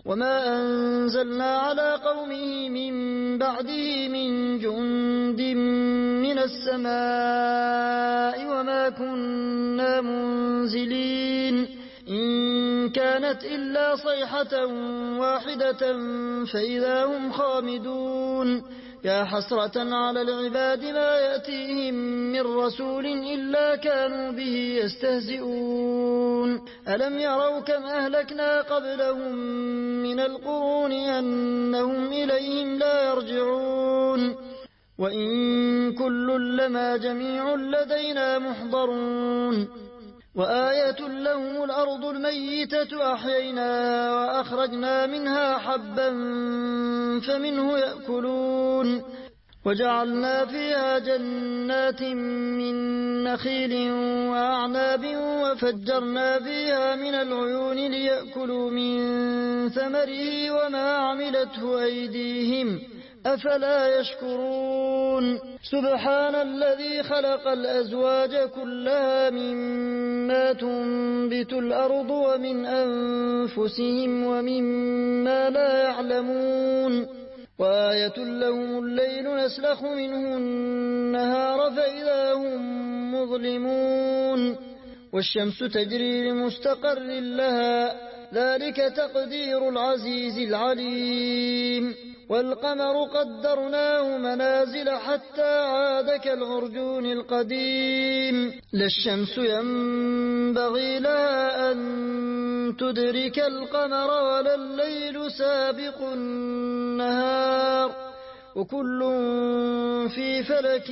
وما أنزلنا على قومه من بعده من جند من السماء وما كنا منزلين إن كانت إلا صيحة واحدة فإذا هم خامدون يا حسرة على العباد ما يأتيهم من رسول إلا كانوا به يستهزئون ألم يروا كم أهلكنا قبلهم من القرون أنهم إليهم لا يرجعون وإن كل لما جميع لدينا محضرون وآية لهم الأرض الميتة أحييناها وأخرجنا منها حبا فمنه يأكلون وجعلنا فيها جنات من نخيل وأعناب وفجرنا فيها من العيون ليأكلوا من ثمره وما عملته أيديهم أفلا يشكرون سبحان الذي خلق الأزواج كلها مما تنبت الأرض ومن أنفسهم ومما لا يعلمون وآية لهم الليل نسلخ منه النهار فإذا هم مظلمون والشمس تجري لمستقر لها ذلك تقدير العزيز العليم والقمر قدرناه منازل حتى عاد كالعرجون القديم لا الشمس ينبغي لها أن تدرك القمر ولا الليل سابق النهار وكل في فلك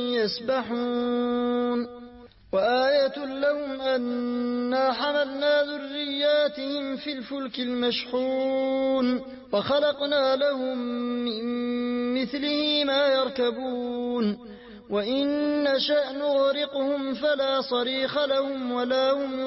يسبحون وآية لهم أنا حملنا ذرياتهم في الفلك المشحون وخلقنا لهم من مثله ما يركبون وإن نشأ نغرقهم فلا صريخ لهم ولا هم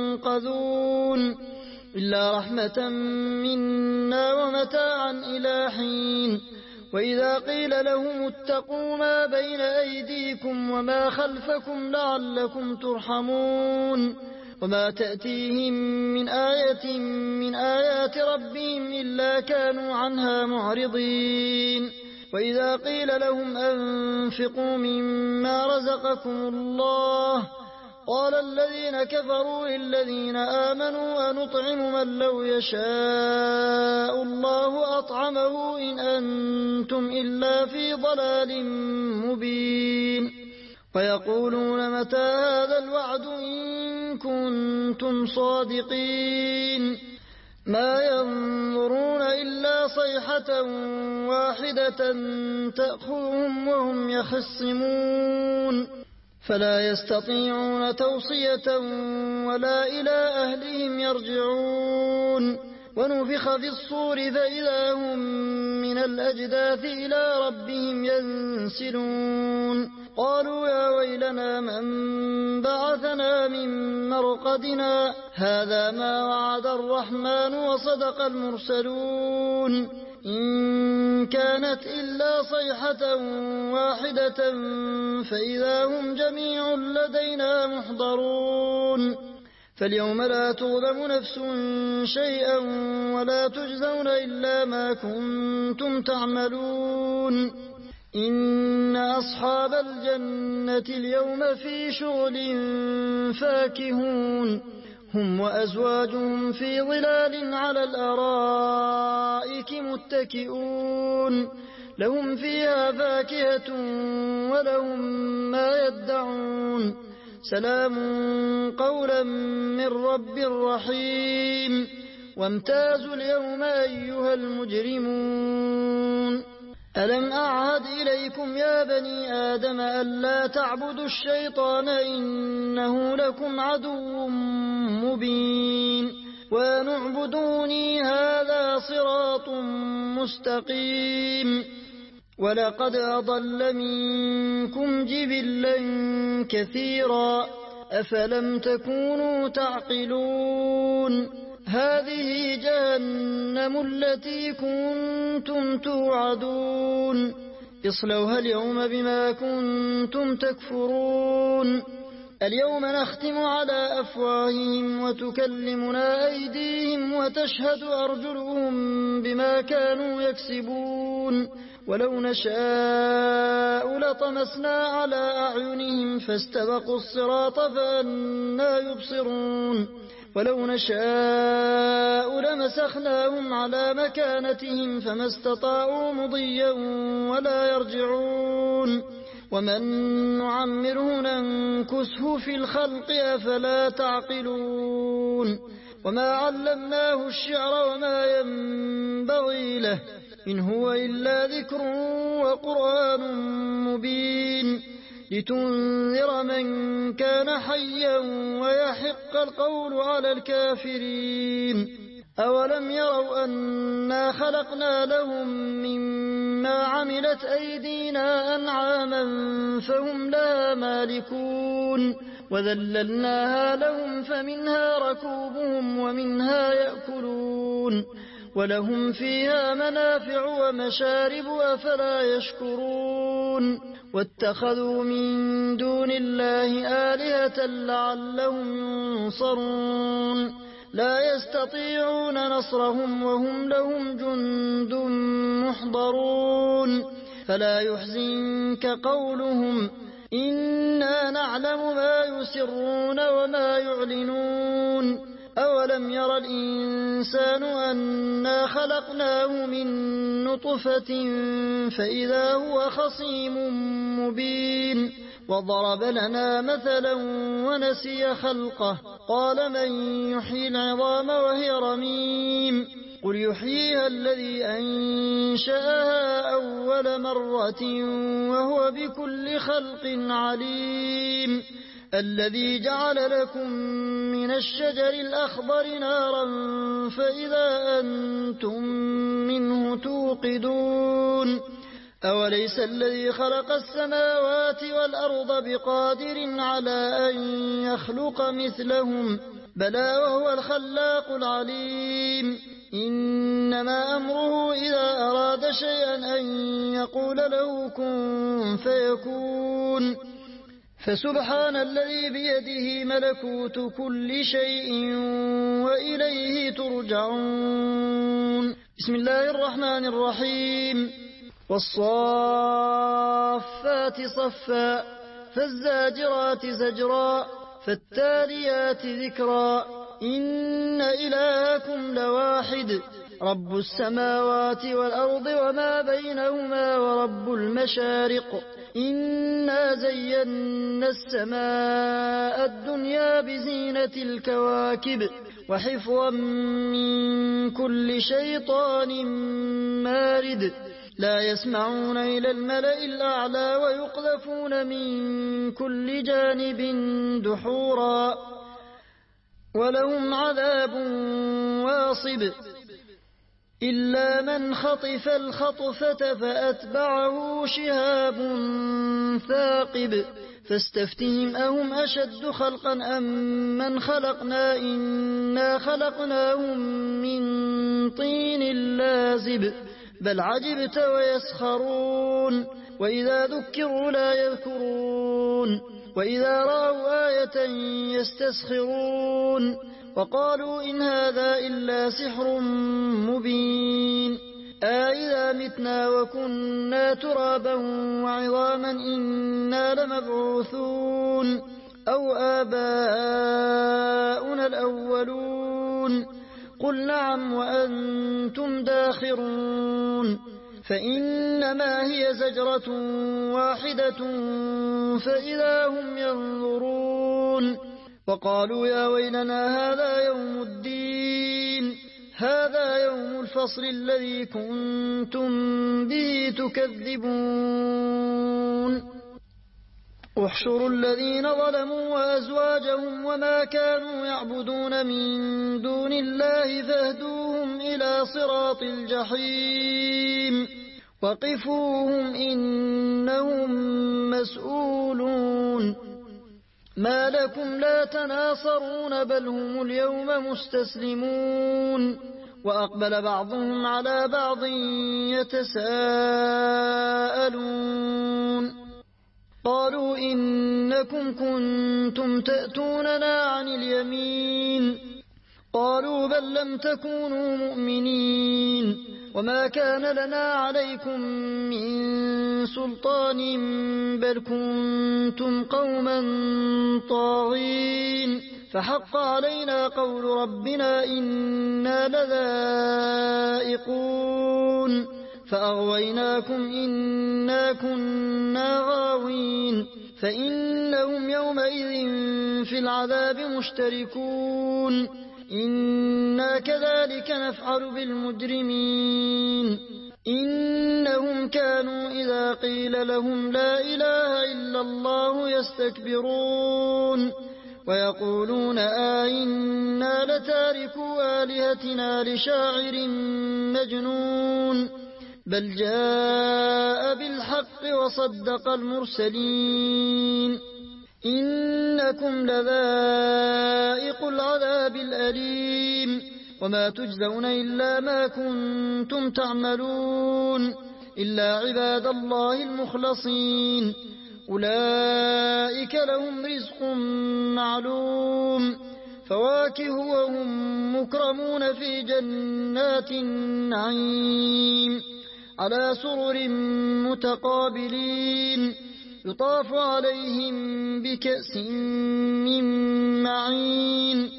ينقذون إلا رحمة منا ومتاعا إلى حين وإذا قيل لهم اتقوا ما بين أيديكم وما خلفكم لعلكم ترحمون وما تأتيهم من آية من آيات ربهم إلا كانوا عنها معرضين وإذا قيل لهم أنفقوا مما رزقكم الله قال الذين كفروا للذين آمنوا أنطعم من لو يشاء الله أطعمه إن أنتم إلا في ضلال مبين ويقولون متى هذا الوعد إن كنتم صادقين ما ينظرون إلا صيحة واحدة تأخذهم وهم يخصمون فلا يستطيعون توصية ولا إلى أهلهم يرجعون ونفخ في الصور فإذا هم من الأجداث إلى ربهم ينسلون قالوا يا ويلنا من بعثنا من مرقدنا هذا ما وعد الرحمن وصدق المرسلون إن كانت إلا صيحة واحدة فإذا هم جميع لدينا محضرون فاليوم لا تظلم نفس شيئا ولا تجزون إلا ما كنتم تعملون إن أصحاب الجنة اليوم في شغل فاكهون هم وأزواجهم في ظلال على الأرائك متكئون لهم فيها فاكهة ولهم ما يدعون سلام قولا من رب رحيم وامتازوا اليوم أيها المجرمون ألم أعهد إليكم يا بني آدم ألا تعبدوا الشيطان إنه لكم عدو مبين وأن اعبدوني هذا صراط مستقيم ولقد أضل منكم جبلا كثيرا أفلم تكونوا تعقلون هذه جهنم التي كنتم توعدون اصلوها اليوم بما كنتم تكفرون اليوم نختم على أفواههم وتكلمنا أيديهم وتشهد أرجلهم بما كانوا يكسبون ولو نشاء لطمسنا على أعينهم فاستبقوا الصراط فأنى يبصرون ولو نشاء لمسخناهم على مكانتهم فما استطاعوا مضيا ولا يرجعون ومن نعمره ننكسه في الخلق أفلا تعقلون وما علمناه الشعر وما ينبغي له إن هو إلا ذكر وقرآن مبين لتنذر من كان حيا ويحق القول على الكافرين أولم يروا أنا خلقنا لهم مما عملت أيدينا أنعاما فهم لها مالكون وذللناها لهم فمنها ركوبهم ومنها يأكلون ولهم فيها منافع ومشارب أفلا يشكرون واتخذوا من دون الله آلهة لعلهم ينصرون لا يستطيعون نصرهم وهم لهم جند محضرون فلا يحزنك قولهم إنا نعلم ما يسرون وما يعلنون أولم ير الإنسان أنا خلقناه من نطفة فإذا هو خصيم مبين وضرب لنا مثلا ونسي خلقه قال من يحيي العظام وهي رميم قل يحييها الذي أنشأها أول مرة وهو بكل خلق عليم الذي جعل لكم من الشجر الأخضر نارا فإذا أنتم منه توقدون أوليس الذي خلق السماوات والأرض بقادر على أن يخلق مثلهم بلى وهو الخلاق العليم إنما أمره إذا أراد شيئا أن يقول له كن فيكون فسبحان الذي بيده ملكوت كل شيء وإليه ترجعون بسم الله الرحمن الرحيم والصافات صفا فالزاجرات زجرا فالتاليات ذكرا إن إلهكم لواحد رب السماوات والأرض وما بينهما ورب المشارق إنا زينا السماء الدنيا بزينة الكواكب وحفظا من كل شيطان مارد لا يسمعون إلى الملأ الأعلى ويقذفون من كل جانب دحورا ولهم عذاب واصب إلا من خطف الخطفة فأتبعه شهاب ثاقب فاستفتهم أهم أشد خلقا أم من خلقنا إنا خلقناهم من طين لازب بل عجبت ويسخرون وإذا ذكروا لا يذكرون وإذا رأوا آية يستسخرون وقالوا إن هذا إلا سحر مبين أإذا متنا وكنا ترابا وعظاما إنا لمبعوثون أو آباؤنا الأولون قل نعم وأنتم داخرون فإنما هي زجرة واحدة فإذا هم ينظرون وقالوا يا ويلنا هذا يوم الدين هذا يوم الفصل الذي كنتم به تكذبون احشروا الذين ظلموا وأزواجهم وما كانوا يعبدون من دون الله فاهدوهم إلى صراط الجحيم وقفوهم إنهم مسؤولون ما لكم لا تناصرون بل هم اليوم مستسلمون وأقبل بعضهم على بعض يتساءلون قالوا إنكم كنتم تأتوننا عن اليمين قالوا بل لم تكونوا مؤمنين وما كان لنا عليكم من سلطان بل كنتم قوما طاغين فحق علينا قول ربنا إنا لذائقون فأغويناكم إنا كنا غاوين فإنهم يومئذ في العذاب مشتركون إنا كذلك نفعل بالمجرمين إنهم كانوا إذا قيل لهم لا إله إلا الله يستكبرون ويقولون آئنا لتاركوا آلهتنا لشاعر مجنون بل جاء بالحق وصدق المرسلين إنكم لذائق العذاب الأليم وما تجزون إلا ما كنتم تعملون إلا عباد الله المخلصين أولئك لهم رزق معلوم فواكه وهم مكرمون في جنات النعيم على سرر متقابلين يطاف عليهم بكأس من معين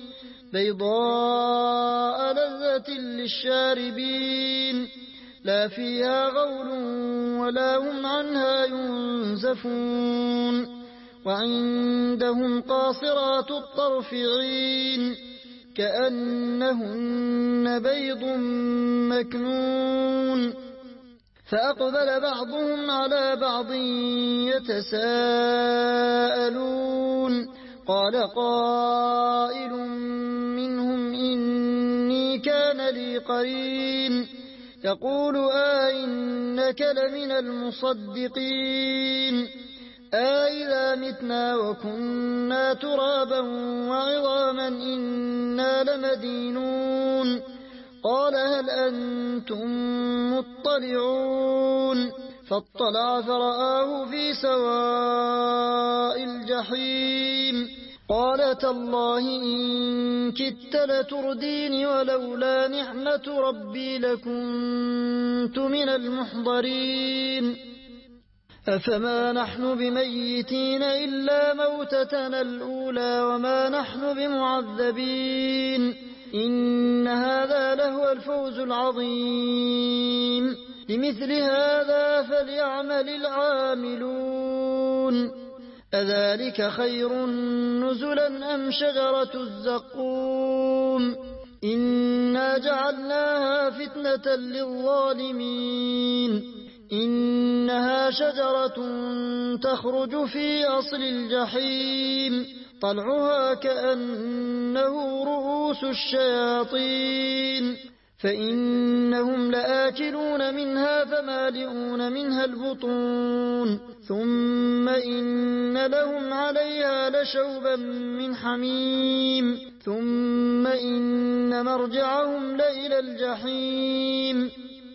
بيضاء لذة للشاربين لا فيها غول ولا هم عنها ينزفون وعندهم قاصرات الطرف عين كأنهن بيض مكنون فأقبل بعضهم على بعض يتساءلون قال قائل منهم إني كان لي قرين يقول أئنك لمن المصدقين أئذا متنا وكنا ترابا وعظاما إنا لمدينون قال هل أنتم مطلعون فاطلع فرآه في سواء الجحيم قال تالله إن كدت لتردين ولولا نعمة ربي لكنت من المحضرين أفما نحن بميتين إلا موتتنا الأولى وما نحن بمعذبين إن هذا لهو الفوز العظيم لمثل هذا فليعمل العاملون أذلك خير نزلا أم شجرة الزقوم إنا جعلناها فتنة للظالمين إنها شجرة تخرج في أصل الجحيم طلعها كأنه رؤوس الشياطين فإنهم لآكلون منها فمالئون منها البطون ثم إن لهم عليها لشوبا من حميم ثم إن مرجعهم لإلى الجحيم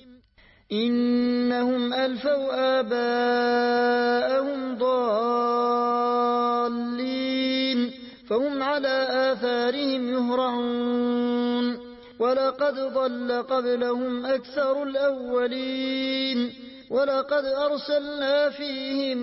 إنهم ألفوا آباءهم ضالين فهم على آثارهم يهرعون ولقد ضل قبلهم أكثر الأولين ولقد أرسلنا فيهم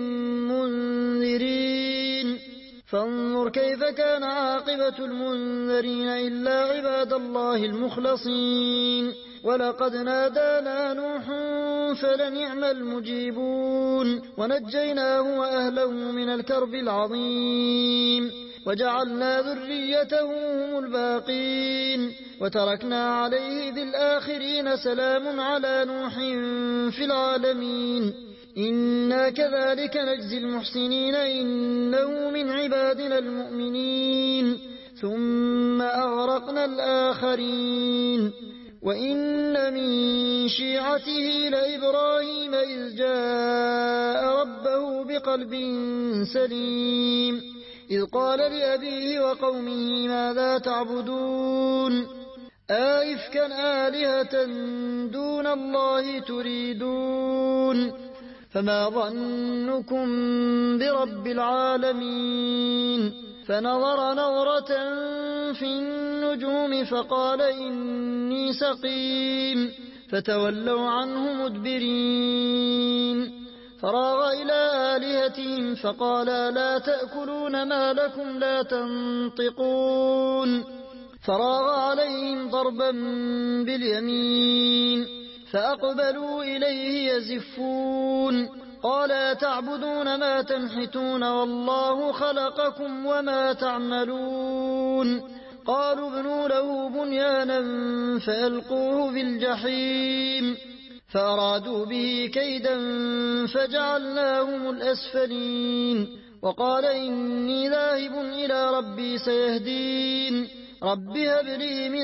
منذرين فانظر كيف كان عاقبة المنذرين إلا عباد الله المخلصين ولقد نادانا نوح فلنعم المجيبون ونجيناه وأهله من الكرب العظيم وجعلنا ذريته هم الباقين وتركنا عليه ذي الآخرين سلام على نوح في العالمين إنا كذلك نجزي المحسنين إنه من عبادنا المؤمنين ثم أغرقنا الآخرين وإن من شيعته لإبراهيم إذ جاء ربه بقلب سليم إذ قال لأبيه وقومه ماذا تعبدون أئفكا آلهة دون الله تريدون فما ظنكم برب العالمين فنظر نظرة في النجوم فقال إني سقيم فتولوا عنه مدبرين فراغ إلى آلهتهم فقال لا تأكلون ما لكم لا تنطقون فراغ عليهم ضربا باليمين فأقبلوا إليه يزفون قال تعبدون ما تنحتون والله خلقكم وما تعملون قالوا ابنوا له بنيانا فألقوه في الجحيم فأرادوا به كيدا فجعلناهم الأسفلين وقال إني ذاهب إلى ربي سيهدين رب هب لي من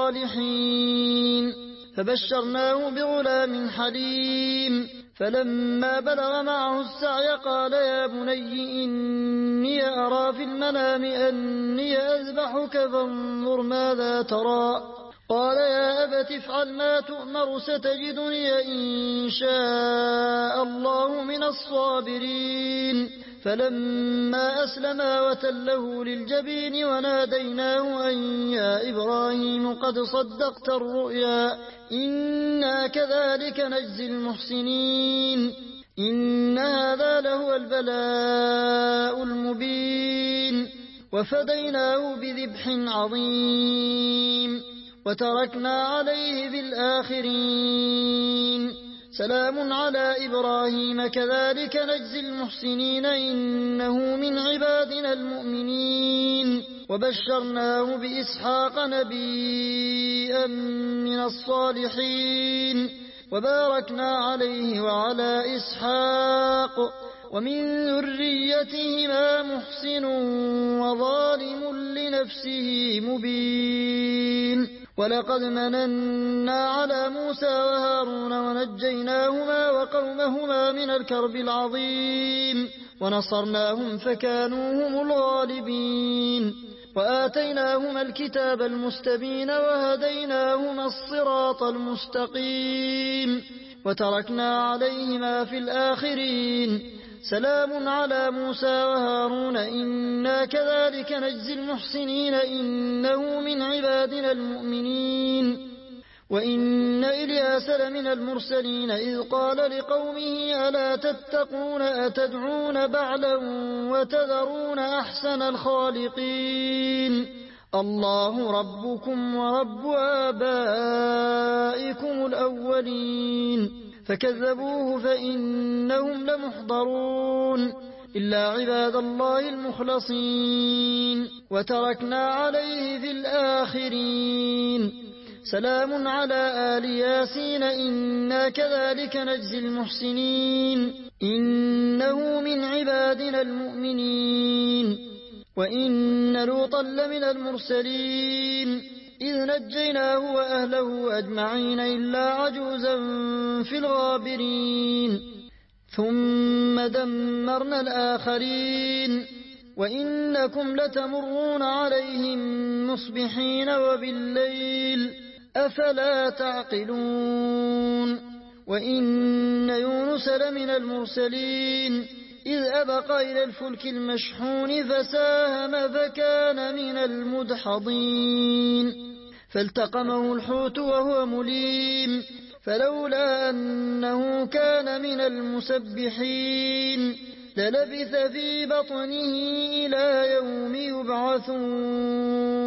الصالحين فبشرناه بغلام حليم فلما بلغ معه السعي قال يا بني إني أرى في المنام أني أذبحك فانظر ماذا ترى قال يا أبت افعل ما تؤمر ستجدني إن شاء الله من الصابرين فلما أسلما وتله للجبين وناديناه أن يا إبراهيم قد صدقت الرؤيا إنا كذلك نجزي المحسنين إن هذا لهو البلاء المبين وفديناه بذبح عظيم وتركنا عليه في الآخرين سلام على إبراهيم كذلك نجزي المحسنين إنه من عبادنا المؤمنين وبشرناه بإسحاق نبيا من الصالحين وباركنا عليه وعلى إسحاق ومن ذريتهما محسن وظالم لنفسه مبين ولقد مننا على موسى وهارون ونجيناهما وقومهما من الكرب العظيم ونصرناهم فكانوا هم الغالبين وآتيناهما الكتاب المستبين وهديناهما الصراط المستقيم وتركنا عليهما في الآخرين سلام على موسى وهارون إنا كذلك نجزي المحسنين إنه من عبادنا المؤمنين وإن إلياس لمن المرسلين إذ قال لقومه ألا تتقون أتدعون بعلا وتذرون أحسن الخالقين الله ربكم ورب آبائكم الأولين فكذبوه فإنهم لمحضرون إلا عباد الله المخلصين وتركنا عليه في الآخرين سلام على آل ياسين إنا كذلك نجزي المحسنين إنه من عبادنا المؤمنين وإن لوطا لمن المرسلين إذ نجيناه وأهله أجمعين إلا عجوزا في الغابرين ثم دمرنا الآخرين وإنكم لتمرون عليهم مصبحين وبالليل أفلا تعقلون وإن يونس لمن المرسلين إذ أبق إلى الفلك المشحون فساهم فكان من المدحضين فالتقمه الحوت وهو مليم فلولا أنه كان من المسبحين للبث في بطنه إلى يوم يبعثون